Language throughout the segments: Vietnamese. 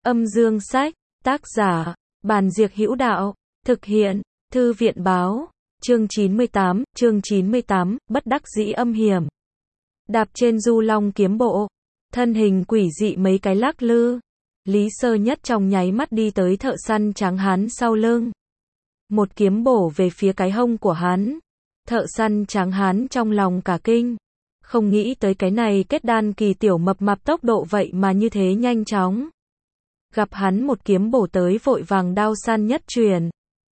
Âm dương sách, tác giả, Bàn Diệc Hữu Đạo, thực hiện, Thư viện báo, chương 98, bất đắc dĩ âm hiểm. Đạp trên du long kiếm bộ, thân hình quỷ dị mấy cái lắc lư, Lý Sơ Nhất trong nháy mắt đi tới thợ săn tráng hán sau lưng. Một kiếm bổ về phía cái hông của hắn. Thợ săn tráng hán trong lòng cả kinh. Không nghĩ tới cái này kết đan kỳ tiểu mập mạp tốc độ vậy mà như thế nhanh chóng. Gặp hắn một kiếm bổ tới vội vàng đao săn nhất truyền.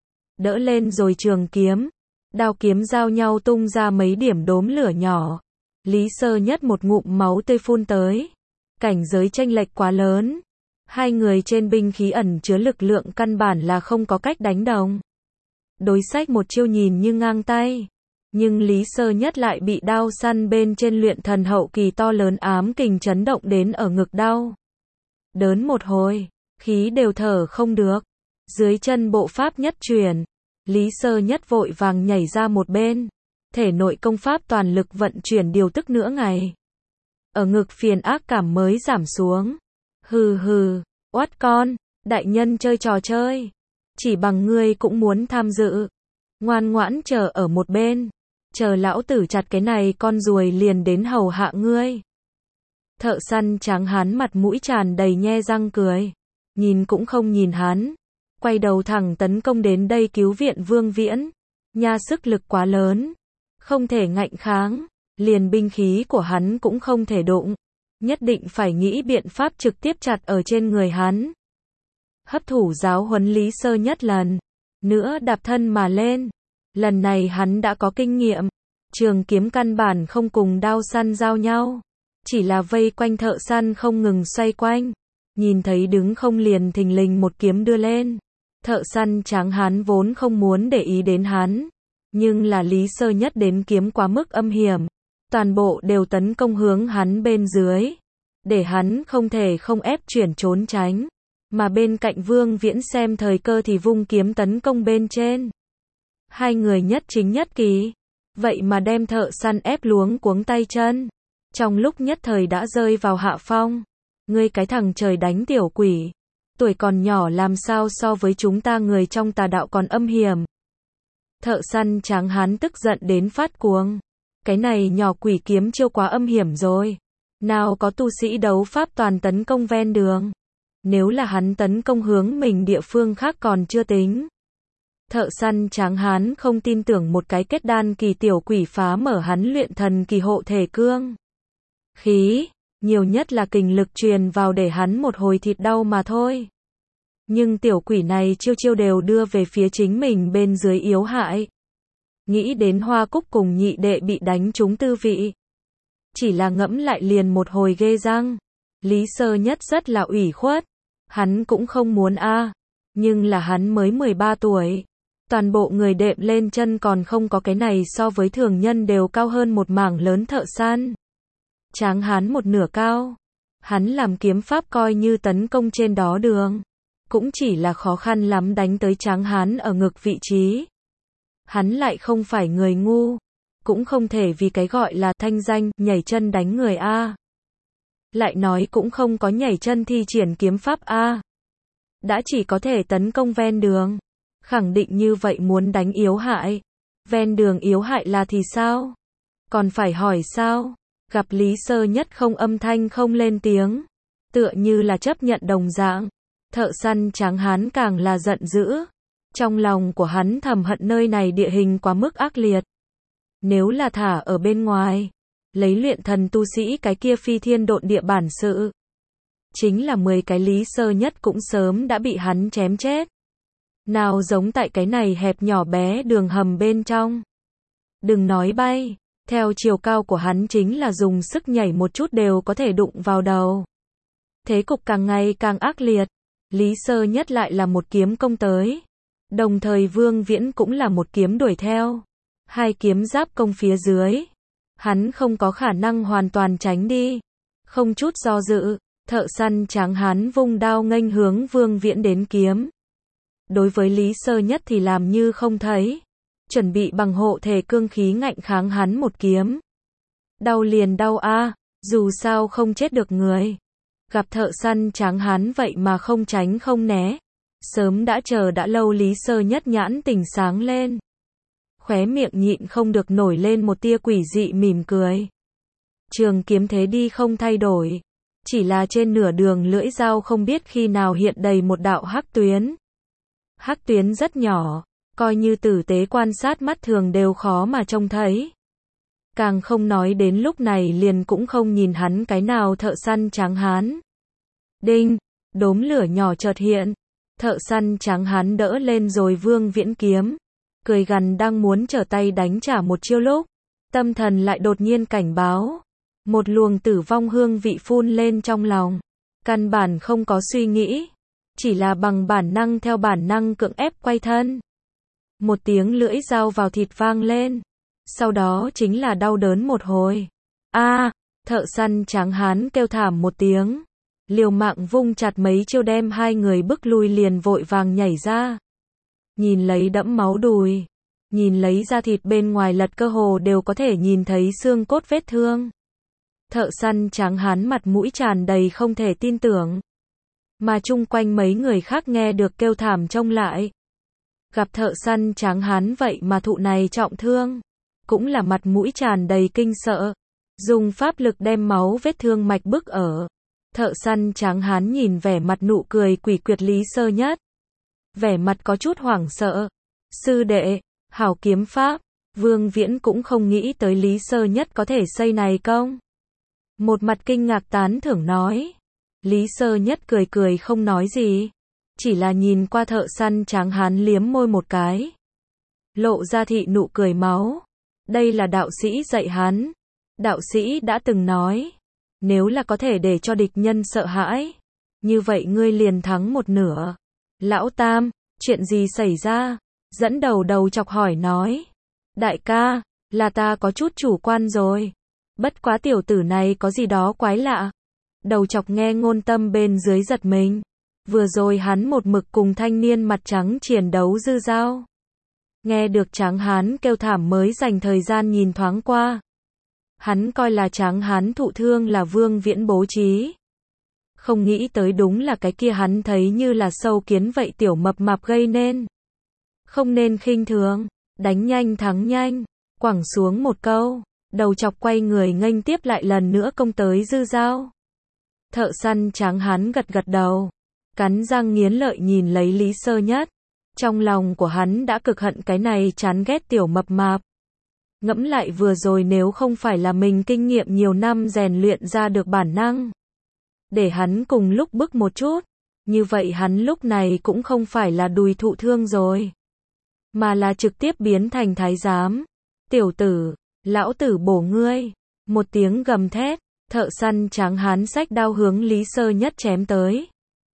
Đỡ lên rồi trường kiếm. Đao kiếm giao nhau tung ra mấy điểm đốm lửa nhỏ. Lý Sơ Nhất một ngụm máu tươi phun tới. Cảnh giới chênh lệch quá lớn. Hai người trên binh khí ẩn chứa lực lượng căn bản là không có cách đánh đồng. Đối sách một chiêu nhìn như ngang tay. Nhưng Lý Sơ Nhất lại bị đao săn bên trên luyện thần hậu kỳ to lớn ám kình chấn động đến ở ngực đau. Đớn một hồi, khí đều thở không được. Dưới chân bộ pháp nhất truyền, Lý Sơ Nhất vội vàng nhảy ra một bên. Thể nội công pháp toàn lực vận chuyển điều tức nửa ngày. Ở ngực phiền ác cảm mới giảm xuống. Hừ hừ, oát con, đại nhân chơi trò chơi. Chỉ bằng ngươi cũng muốn tham dự. Ngoan ngoãn chờ ở một bên. Chờ lão tử chặt cái này con ruồi liền đến hầu hạ ngươi. Thợ săn tráng hán mặt mũi tràn đầy nhe răng cười. Nhìn cũng không nhìn hắn. Quay đầu thẳng tấn công đến đây cứu viện Vương Viễn. Nha sức lực quá lớn. Không thể ngạnh kháng. Liền binh khí của hắn cũng không thể đụng. Nhất định phải nghĩ biện pháp trực tiếp chặt ở trên người hắn. Hấp thủ giáo huấn Lý Sơ Nhất lần nữa đạp thân mà lên. Lần này hắn đã có kinh nghiệm. Trường kiếm căn bản không cùng đao săn giao nhau. Chỉ là vây quanh thợ săn không ngừng xoay quanh. Nhìn thấy đứng không liền thình lình một kiếm đưa lên. Thợ săn tráng hán vốn không muốn để ý đến hắn. Nhưng là Lý Sơ Nhất đến kiếm quá mức âm hiểm. Toàn bộ đều tấn công hướng hắn bên dưới. Để hắn không thể không ép chuyển trốn tránh. Mà bên cạnh Vương Viễn xem thời cơ thì vung kiếm tấn công bên trên. Hai người nhất chính nhất kỳ. Vậy mà đem thợ săn ép luống cuống tay chân. Trong lúc nhất thời đã rơi vào hạ phong. Ngươi cái thằng trời đánh tiểu quỷ. Tuổi còn nhỏ làm sao so với chúng ta người trong tà đạo còn âm hiểm. Thợ săn tráng hán tức giận đến phát cuồng. Cái này nhỏ quỷ kiếm chiêu quá âm hiểm rồi. Nào có tu sĩ đấu pháp toàn tấn công ven đường. Nếu là hắn tấn công hướng mình địa phương khác còn chưa tính. Thợ săn tráng hán không tin tưởng một cái kết đan kỳ tiểu quỷ phá mở hắn luyện thần kỳ hộ thể cương. Khí, nhiều nhất là kình lực truyền vào để hắn một hồi thịt đau mà thôi. Nhưng tiểu quỷ này chiêu chiêu đều đưa về phía chính mình bên dưới yếu hại. Nghĩ đến Hoa Cúc cùng nhị đệ bị đánh trúng tư vị. Chỉ là ngẫm lại liền một hồi ghê răng. Lý Sơ Nhất rất là ủy khuất. Hắn cũng không muốn nhưng là hắn mới 13 tuổi. Toàn bộ người đệm lên chân còn không có cái này so với thường nhân đều cao hơn một mảng lớn thợ săn. Tráng hán một nửa cao. Hắn làm kiếm pháp coi như tấn công trên đó đường. Cũng chỉ là khó khăn lắm đánh tới tráng hán ở ngực vị trí. Hắn lại không phải người ngu. Cũng không thể vì cái gọi là thanh danh nhảy chân đánh người Lại nói cũng không có nhảy chân thi triển kiếm pháp Đã chỉ có thể tấn công ven đường. Khẳng định như vậy muốn đánh yếu hại. Ven đường yếu hại là thì sao? Còn phải hỏi sao? Gặp Lý Sơ Nhất không âm thanh không lên tiếng. Tựa như là chấp nhận đồng dạng. Thợ săn tráng hán càng là giận dữ. Trong lòng của hắn thầm hận nơi này địa hình quá mức ác liệt. Nếu là thả ở bên ngoài. Lấy luyện thần tu sĩ cái kia phi thiên độn địa bản sự. Chính là 10 cái Lý Sơ Nhất cũng sớm đã bị hắn chém chết. Nào giống tại cái này hẹp nhỏ bé đường hầm bên trong. Đừng nói bay. Theo chiều cao của hắn chính là dùng sức nhảy một chút đều có thể đụng vào đầu. Thế cục càng ngày càng ác liệt. Lý Sơ Nhất lại là một kiếm công tới. Đồng thời Vương Viễn cũng là một kiếm đuổi theo. Hai kiếm giáp công phía dưới. Hắn không có khả năng hoàn toàn tránh đi. Không chút do dự, thợ săn tráng hán vung đao nghênh hướng Vương Viễn đến kiếm. Đối với Lý Sơ Nhất thì làm như không thấy. Chuẩn bị bằng hộ thể cương khí ngạnh kháng hắn một kiếm. Đau liền đau dù sao không chết được người. Gặp thợ săn tráng hán vậy mà không tránh không né. Sớm đã chờ đã lâu Lý Sơ Nhất nhãn tình sáng lên. Khóe miệng nhịn không được nổi lên một tia quỷ dị mỉm cười. Trường kiếm thế đi không thay đổi. Chỉ là trên nửa đường lưỡi dao không biết khi nào hiện đầy một đạo hắc tuyến. Hắc tuyến rất nhỏ, coi như tử tế quan sát mắt thường đều khó mà trông thấy. Càng không nói đến lúc này liền cũng không nhìn hắn cái nào thợ săn tráng hán. Đinh, đốm lửa nhỏ chợt hiện. Thợ săn tráng hán đỡ lên rồi Vương Viễn kiếm. Cười gằn đang muốn trở tay đánh trả một chiêu lúc. Tâm thần lại đột nhiên cảnh báo. Một luồng tử vong hương vị phun lên trong lòng. Căn bản không có suy nghĩ. Chỉ là bằng bản năng theo bản năng cưỡng ép quay thân. Một tiếng lưỡi dao vào thịt vang lên. Sau đó chính là đau đớn một hồi. Thợ săn tráng hán kêu thảm một tiếng. Liều mạng vung chặt mấy chiêu đem hai người bức lui liền vội vàng nhảy ra. Nhìn lấy đẫm máu đùi. Nhìn lấy da thịt bên ngoài lật cơ hồ đều có thể nhìn thấy xương cốt vết thương. Thợ săn tráng hán mặt mũi tràn đầy không thể tin tưởng. Mà chung quanh mấy người khác nghe được kêu thảm trông lại. Gặp thợ săn tráng hán vậy mà thụ này trọng thương. Cũng là mặt mũi tràn đầy kinh sợ. Dùng pháp lực đem máu vết thương mạch bức ở. Thợ săn tráng hán nhìn vẻ mặt nụ cười quỷ quyệt Lý Sơ Nhất. Vẻ mặt có chút hoảng sợ. Sư đệ, hảo kiếm pháp. Vương Viễn cũng không nghĩ tới Lý Sơ Nhất có thể xây này công. Một mặt kinh ngạc tán thưởng nói. Lý Sơ Nhất cười cười không nói gì. Chỉ là nhìn qua thợ săn tráng hán liếm môi một cái. Lộ ra thị nụ cười máu. Đây là đạo sĩ dạy hắn. Đạo sĩ đã từng nói. Nếu là có thể để cho địch nhân sợ hãi. Như vậy ngươi liền thắng một nửa. Lão Tam, chuyện gì xảy ra? Dẫn đầu chọc hỏi nói. Đại ca, là ta có chút chủ quan rồi. Bất quá tiểu tử này có gì đó quái lạ. Đầu chọc nghe ngôn tâm bên dưới giật mình. Vừa rồi hắn một mực cùng thanh niên mặt trắng chiến đấu dư dao. Nghe được tráng hán kêu thảm mới dành thời gian nhìn thoáng qua. Hắn coi là tráng hán thụ thương là Vương Viễn bố trí. Không nghĩ tới đúng là cái kia hắn thấy như là sâu kiến vậy tiểu mập mạp gây nên. Không nên khinh thường, đánh nhanh thắng nhanh, quẳng xuống một câu. Đầu chọc quay người nghênh tiếp lại lần nữa công tới dư dao. Thợ săn tráng hán gật gật đầu. Cắn răng nghiến lợi nhìn lấy Lý Sơ Nhất. Trong lòng của hắn đã cực hận cái này chán ghét tiểu mập mạp. Ngẫm lại vừa rồi nếu không phải là mình kinh nghiệm nhiều năm rèn luyện ra được bản năng. Để hắn cùng lúc bức một chút. Như vậy hắn lúc này cũng không phải là đùi thụ thương rồi. Mà là trực tiếp biến thành thái giám. Tiểu tử, lão tử bổ ngươi. Một tiếng gầm thét. Thợ săn tráng hán xách đao hướng Lý Sơ Nhất chém tới.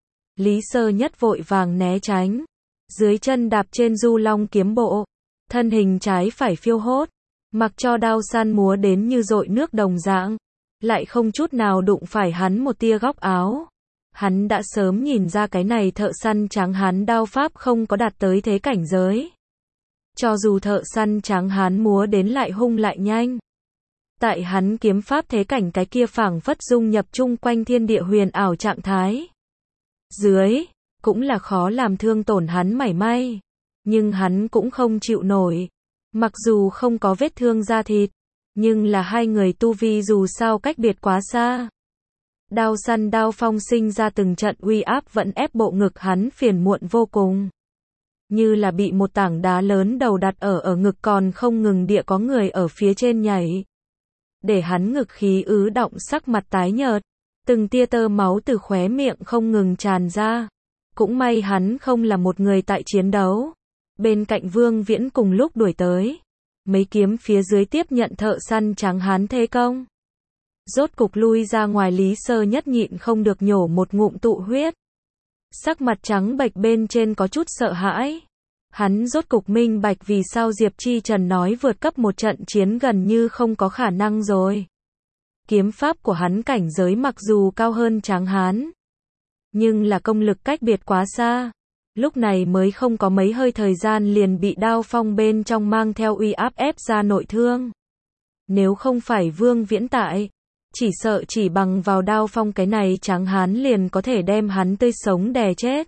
Lý Sơ Nhất vội vàng né tránh. Dưới chân đạp trên du long kiếm bộ. Thân hình trái phải phiêu hốt. Mặc cho đao săn múa đến như dội nước đồng dạng. Lại không chút nào đụng phải hắn một tia góc áo. Hắn đã sớm nhìn ra cái này thợ săn tráng hán đao pháp không có đạt tới thế cảnh giới. Cho dù thợ săn tráng hán múa đến lại hung lại nhanh. Tại hắn kiếm pháp thế cảnh cái kia phảng phất dung nhập chung quanh thiên địa huyền ảo trạng thái. Dưới, cũng là khó làm thương tổn hắn mảy may. Nhưng hắn cũng không chịu nổi. Mặc dù không có vết thương da thịt, nhưng là hai người tu vi dù sao cách biệt quá xa. Đao săn đao phong sinh ra từng trận uy áp vẫn ép bộ ngực hắn phiền muộn vô cùng. Như là bị một tảng đá lớn đầu đặt ở ngực còn không ngừng địa có người ở phía trên nhảy. Để hắn ngực khí ứ động sắc mặt tái nhợt. Từng tia tơ máu từ khóe miệng không ngừng tràn ra. Cũng may hắn không là một người tại chiến đấu. Bên cạnh Vương Viễn cùng lúc đuổi tới. Mấy kiếm phía dưới tiếp nhận thợ săn tráng hán thế công. Rốt cục lui ra ngoài Lý Sơ Nhất nhịn không được nhổ một ngụm tụ huyết. Sắc mặt trắng bệch bên trên có chút sợ hãi. Hắn rốt cục minh bạch vì sao Diệp Chi Trần nói vượt cấp một trận chiến gần như không có khả năng rồi. Kiếm pháp của hắn cảnh giới mặc dù cao hơn tráng hán. Nhưng là công lực cách biệt quá xa. Lúc này mới không có mấy hơi thời gian liền bị đao phong bên trong mang theo uy áp ép ra nội thương. Nếu không phải Vương Viễn tại, Chỉ sợ chỉ bằng vào đao phong cái này tráng hán liền có thể đem hắn tươi sống đè chết.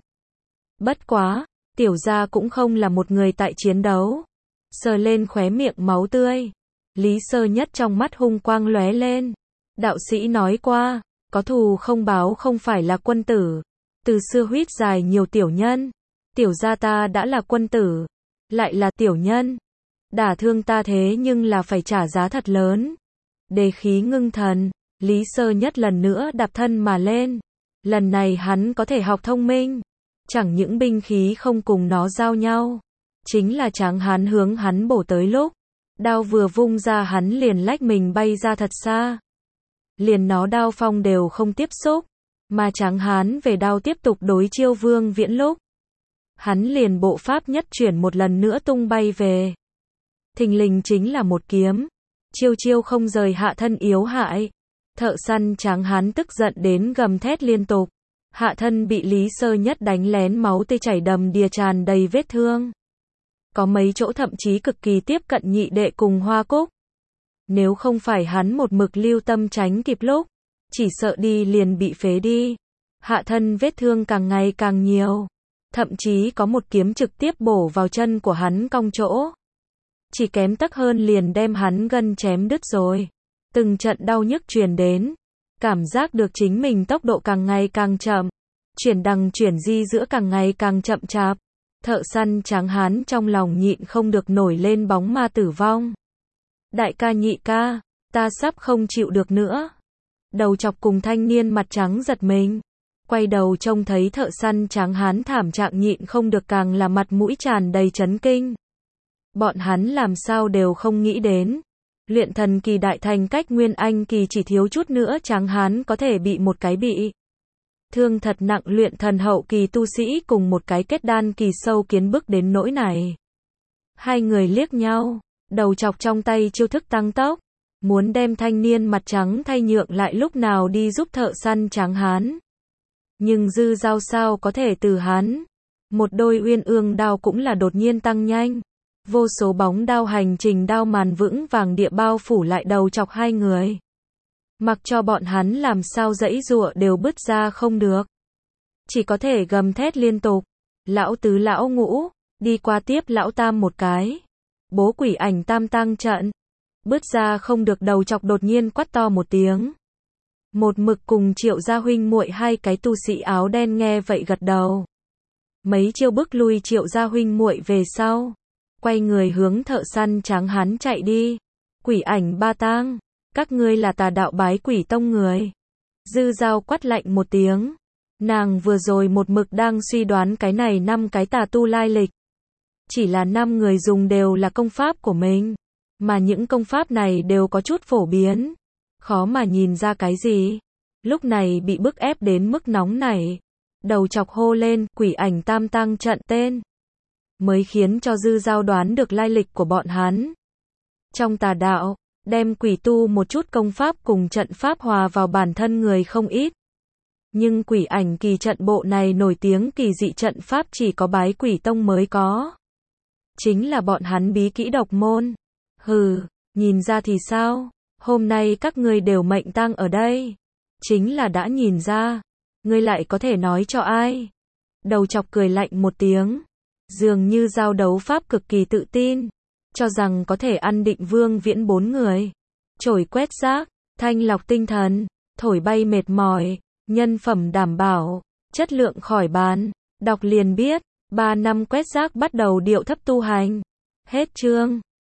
Bất quá, tiểu gia cũng không là một người tại chiến đấu. Sờ lên khóe miệng máu tươi. Lý Sơ Nhất trong mắt hung quang lóe lên. Đạo sĩ nói qua, có thù không báo không phải là quân tử. Từ xưa huýt dài nhiều tiểu nhân. Tiểu gia ta đã là quân tử, lại là tiểu nhân. Đả thương ta thế nhưng là phải trả giá thật lớn. Đề khí ngưng thần, Lý Sơ Nhất lần nữa đạp thân mà lên. Lần này hắn có thể học thông minh. Chẳng những binh khí không cùng nó giao nhau. Chính là tráng hán hướng hắn bổ tới lúc. Đao vừa vung ra hắn liền lách mình bay ra thật xa. Liền nó đao phong đều không tiếp xúc. Mà tráng hán về đao tiếp tục đối chiêu Vương Viễn lúc. Hắn liền bộ pháp nhất chuyển một lần nữa tung bay về. Thình lình chính là một kiếm. Chiêu chiêu không rời hạ thân yếu hại. Thợ săn tráng hán tức giận đến gầm thét liên tục. Hạ thân bị Lý Sơ Nhất đánh lén máu tươi chảy đầm đìa tràn đầy vết thương. Có mấy chỗ thậm chí cực kỳ tiếp cận nhị đệ cùng Hoa Cúc. Nếu không phải hắn một mực lưu tâm tránh kịp lúc, chỉ sợ đi liền bị phế đi. Hạ thân vết thương càng ngày càng nhiều. Thậm chí có một kiếm trực tiếp bổ vào chân của hắn cong chỗ. Chỉ kém tấc hơn liền đem hắn gân chém đứt rồi. Từng trận đau nhức truyền đến. Cảm giác được chính mình tốc độ càng ngày càng chậm. Chuyển đằng chuyển di giữa càng ngày càng chậm chạp. Thợ săn tráng hán trong lòng nhịn không được nổi lên bóng ma tử vong. Đại ca nhị ca, ta sắp không chịu được nữa. Đầu chọc cùng thanh niên mặt trắng giật mình. Quay đầu trông thấy thợ săn tráng hán thảm trạng nhịn không được càng là mặt mũi tràn đầy chấn kinh. Bọn hắn làm sao đều không nghĩ đến. Luyện thần kỳ đại thành cách nguyên anh kỳ chỉ thiếu chút nữa tráng hán có thể bị một cái bị thương thật nặng luyện thần hậu kỳ tu sĩ cùng một cái kết đan kỳ sâu kiến bức đến nỗi này. Hai người liếc nhau, đầu chọc trong tay chiêu thức tăng tốc, muốn đem thanh niên mặt trắng thay nhượng lại lúc nào đi giúp thợ săn tráng hán. Nhưng dư dao sao có thể từ hắn. Một đôi uyên ương đao cũng là đột nhiên tăng nhanh. Vô số bóng đao hành trình đao màn vững vàng địa bao phủ lại đầu chọc hai người. Mặc cho bọn hắn làm sao giãy giụa đều bứt ra không được. Chỉ có thể gầm thét liên tục. Lão tứ lão ngũ, đi qua tiếp lão tam một cái. Bố quỷ ảnh tam tang trận. Bứt ra không được đầu chọc đột nhiên quát to một tiếng. Một mực cùng Triệu gia huynh muội hai cái tu sĩ áo đen nghe vậy gật đầu. Mấy chiêu bức lui Triệu gia huynh muội về sau. Quay người hướng thợ săn tráng hán chạy đi. Quỷ ảnh ba tang, các ngươi là tà đạo bái quỷ tông người. Dư dao quát lạnh một tiếng. Nàng vừa rồi một mực đang suy đoán cái này 5 cái tà tu lai lịch. Chỉ là 5 người dùng đều là công pháp của mình. Mà những công pháp này đều có chút phổ biến. Khó mà nhìn ra cái gì. Lúc này bị bức ép đến mức nóng nảy. Đầu chọc hô lên quỷ ảnh tam tang trận tên. Mới khiến cho dư dao đoán được lai lịch của bọn hắn. Trong tà đạo, đem quỷ tu một chút công pháp cùng trận pháp hòa vào bản thân người không ít. Nhưng quỷ ảnh kỳ trận bộ này nổi tiếng kỳ dị trận pháp chỉ có bái quỷ tông mới có. Chính là bọn hắn bí kỹ độc môn. Hừ, nhìn ra thì sao? Hôm nay các ngươi đều mệnh tang ở đây. Chính là đã nhìn ra. Ngươi lại có thể nói cho ai? Đầu chọc cười lạnh một tiếng. Dường như giao đấu pháp cực kỳ tự tin. Cho rằng có thể ăn định Vương Viễn 4 người. Chổi quét rác, thanh lọc tinh thần, thổi bay mệt mỏi, nhân phẩm đảm bảo, chất lượng khỏi bàn. Đọc liền biết, 3 năm quét rác bắt đầu điệu thấp tu hành. Hết chương.